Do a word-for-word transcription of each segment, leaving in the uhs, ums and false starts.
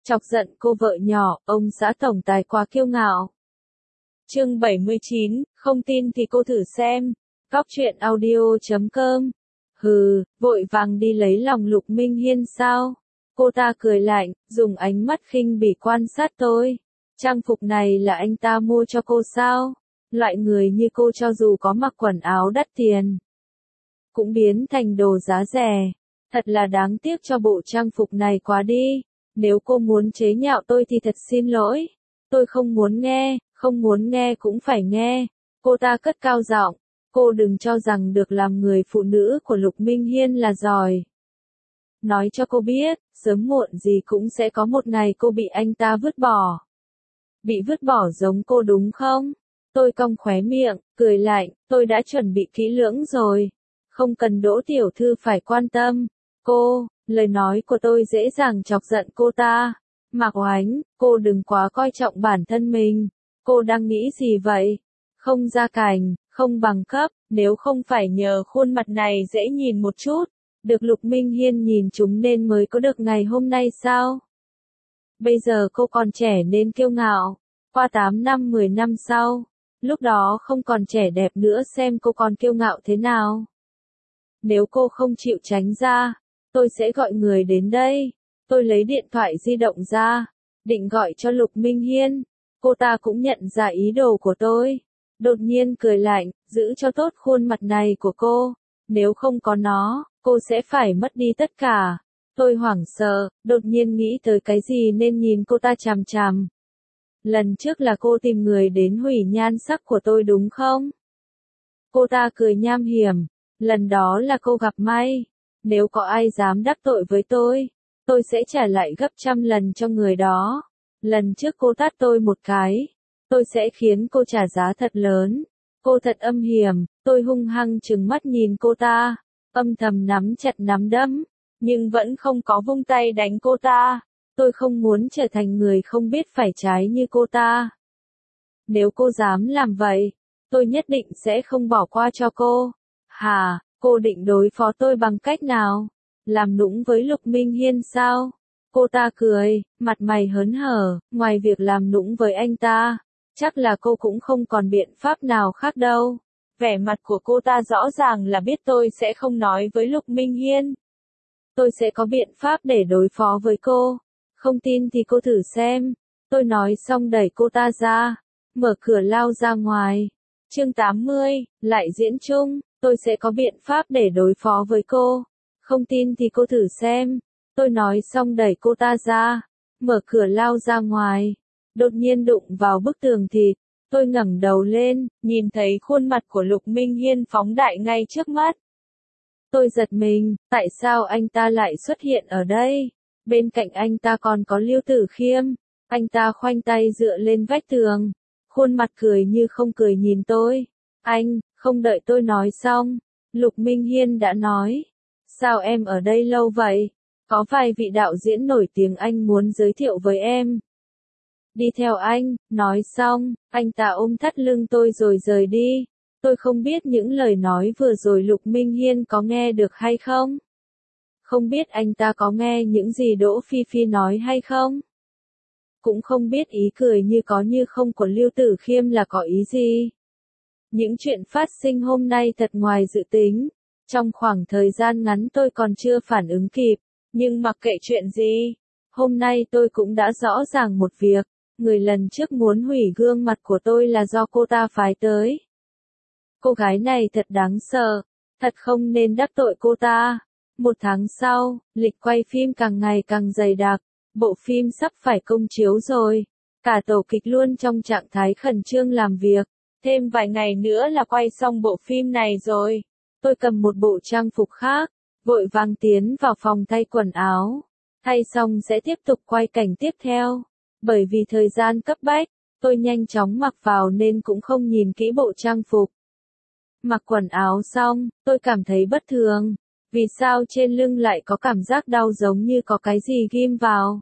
Chọc giận cô vợ nhỏ, ông xã tổng tài quá kiêu ngạo. Chương bảy mươi chín, không tin thì cô thử xem. Cóc truyện audio chấm com. Hừ, vội vàng đi lấy lòng Lục Minh Hiên sao? Cô ta cười lạnh, dùng ánh mắt khinh bỉ quan sát tôi. Trang phục này là anh ta mua cho cô sao? Loại người như cô cho dù có mặc quần áo đắt tiền, cũng biến thành đồ giá rẻ. Thật là đáng tiếc cho bộ trang phục này quá đi. Nếu cô muốn chế nhạo tôi thì thật xin lỗi. Tôi không muốn nghe, không muốn nghe cũng phải nghe. Cô ta cất cao giọng. Cô đừng cho rằng được làm người phụ nữ của Lục Minh Hiên là giỏi. Nói cho cô biết, sớm muộn gì cũng sẽ có một ngày cô bị anh ta vứt bỏ. Bị vứt bỏ giống cô đúng không? Tôi cong khóe miệng, cười lạnh, tôi đã chuẩn bị kỹ lưỡng rồi. Không cần Đỗ tiểu thư phải quan tâm. Cô, lời nói của tôi dễ dàng chọc giận cô ta. Mạc Oánh, cô đừng quá coi trọng bản thân mình. Cô đang nghĩ gì vậy? Không gia cảnh, không bằng cấp, nếu không phải nhờ khuôn mặt này dễ nhìn một chút, được Lục Minh Hiên nhìn chúng nên mới có được ngày hôm nay sao? Bây giờ cô còn trẻ nên kiêu ngạo, qua tám năm mười năm sau, lúc đó không còn trẻ đẹp nữa xem cô còn kiêu ngạo thế nào. Nếu cô không chịu tránh ra, tôi sẽ gọi người đến đây. Tôi lấy điện thoại di động ra, định gọi cho Lục Minh Hiên. Cô ta cũng nhận ra ý đồ của tôi. Đột nhiên cười lạnh, giữ cho tốt khuôn mặt này của cô. Nếu không có nó, cô sẽ phải mất đi tất cả. Tôi hoảng sợ, đột nhiên nghĩ tới cái gì nên nhìn cô ta chằm chằm. Lần trước là cô tìm người đến hủy nhan sắc của tôi đúng không? Cô ta cười nham hiểm. Lần đó là cô gặp may. Nếu có ai dám đắc tội với tôi, tôi sẽ trả lại gấp trăm lần cho người đó. Lần trước cô tát tôi một cái, tôi sẽ khiến cô trả giá thật lớn. Cô thật âm hiểm, tôi hung hăng trừng mắt nhìn cô ta, âm thầm nắm chặt nắm đấm, nhưng vẫn không có vung tay đánh cô ta. Tôi không muốn trở thành người không biết phải trái như cô ta. Nếu cô dám làm vậy, tôi nhất định sẽ không bỏ qua cho cô. Hà, cô định đối phó tôi bằng cách nào? Làm nũng với Lục Minh Hiên sao? Cô ta cười, mặt mày hớn hở, ngoài việc làm nũng với anh ta, chắc là cô cũng không còn biện pháp nào khác đâu. Vẻ mặt của cô ta rõ ràng là biết tôi sẽ không nói với Lục Minh Hiên. Tôi sẽ có biện pháp để đối phó với cô. Không tin thì cô thử xem. Tôi nói xong đẩy cô ta ra, mở cửa lao ra ngoài. Chương tám mươi, lại diễn chung, tôi sẽ có biện pháp để đối phó với cô. Không tin thì cô thử xem. Tôi nói xong đẩy cô ta ra, mở cửa lao ra ngoài. Đột nhiên đụng vào bức tường thịt. Tôi ngẩng đầu lên, nhìn thấy khuôn mặt của Lục Minh Hiên phóng đại ngay trước mắt. Tôi giật mình, tại sao anh ta lại xuất hiện ở đây? Bên cạnh anh ta còn có Lưu Tử Khiêm. Anh ta khoanh tay dựa lên vách tường, khuôn mặt cười như không cười nhìn tôi. Anh, không đợi tôi nói xong, Lục Minh Hiên đã nói. Sao em ở đây lâu vậy? Có vài vị đạo diễn nổi tiếng anh muốn giới thiệu với em. Đi theo anh, nói xong, anh ta ôm thắt lưng tôi rồi rời đi. Tôi không biết những lời nói vừa rồi Lục Minh Hiên có nghe được hay không? Không biết anh ta có nghe những gì Đỗ Phi Phi nói hay không? Cũng không biết ý cười như có như không của Lưu Tử Khiêm là có ý gì. Những chuyện phát sinh hôm nay thật ngoài dự tính. Trong khoảng thời gian ngắn tôi còn chưa phản ứng kịp. Nhưng mặc kệ chuyện gì, hôm nay tôi cũng đã rõ ràng một việc. Người lần trước muốn hủy gương mặt của tôi là do cô ta phái tới. Cô gái này thật đáng sợ. Thật không nên đắc tội cô ta. Một tháng sau, lịch quay phim càng ngày càng dày đặc. Bộ phim sắp phải công chiếu rồi. Cả tổ kịch luôn trong trạng thái khẩn trương làm việc. Thêm vài ngày nữa là quay xong bộ phim này rồi. Tôi cầm một bộ trang phục khác, vội vàng tiến vào phòng thay quần áo. Thay xong sẽ tiếp tục quay cảnh tiếp theo. Bởi vì thời gian cấp bách, tôi nhanh chóng mặc vào nên cũng không nhìn kỹ bộ trang phục. Mặc quần áo xong, tôi cảm thấy bất thường. Vì sao trên lưng lại có cảm giác đau giống như có cái gì ghim vào?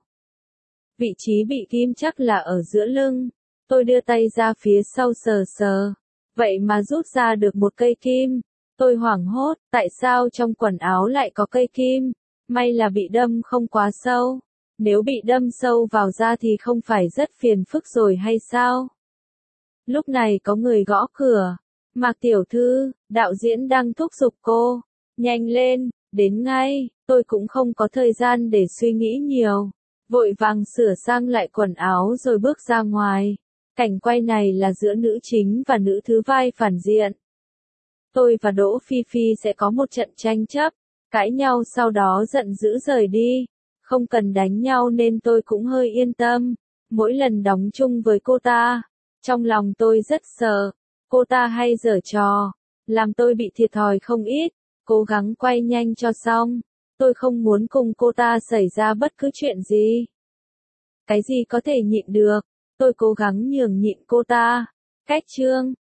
Vị trí bị ghim chắc là ở giữa lưng. Tôi đưa tay ra phía sau sờ sờ. Vậy mà rút ra được một cây kim. Tôi hoảng hốt, tại sao trong quần áo lại có cây kim? May là bị đâm không quá sâu. Nếu bị đâm sâu vào da thì không phải rất phiền phức rồi hay sao? Lúc này có người gõ cửa. Mạc tiểu thư, đạo diễn đang thúc giục cô. Nhanh lên, đến ngay, tôi cũng không có thời gian để suy nghĩ nhiều. Vội vàng sửa sang lại quần áo rồi bước ra ngoài. Cảnh quay này là giữa nữ chính và nữ thứ vai phản diện. Tôi và Đỗ Phi Phi sẽ có một trận tranh chấp, cãi nhau sau đó giận dữ rời đi. Không cần đánh nhau nên tôi cũng hơi yên tâm. Mỗi lần đóng chung với cô ta, trong lòng tôi rất sợ. Cô ta hay giở trò, làm tôi bị thiệt thòi không ít. Cố gắng quay nhanh cho xong. Tôi không muốn cùng cô ta xảy ra bất cứ chuyện gì. Cái gì có thể nhịn được, tôi cố gắng nhường nhịn cô ta. Cách chương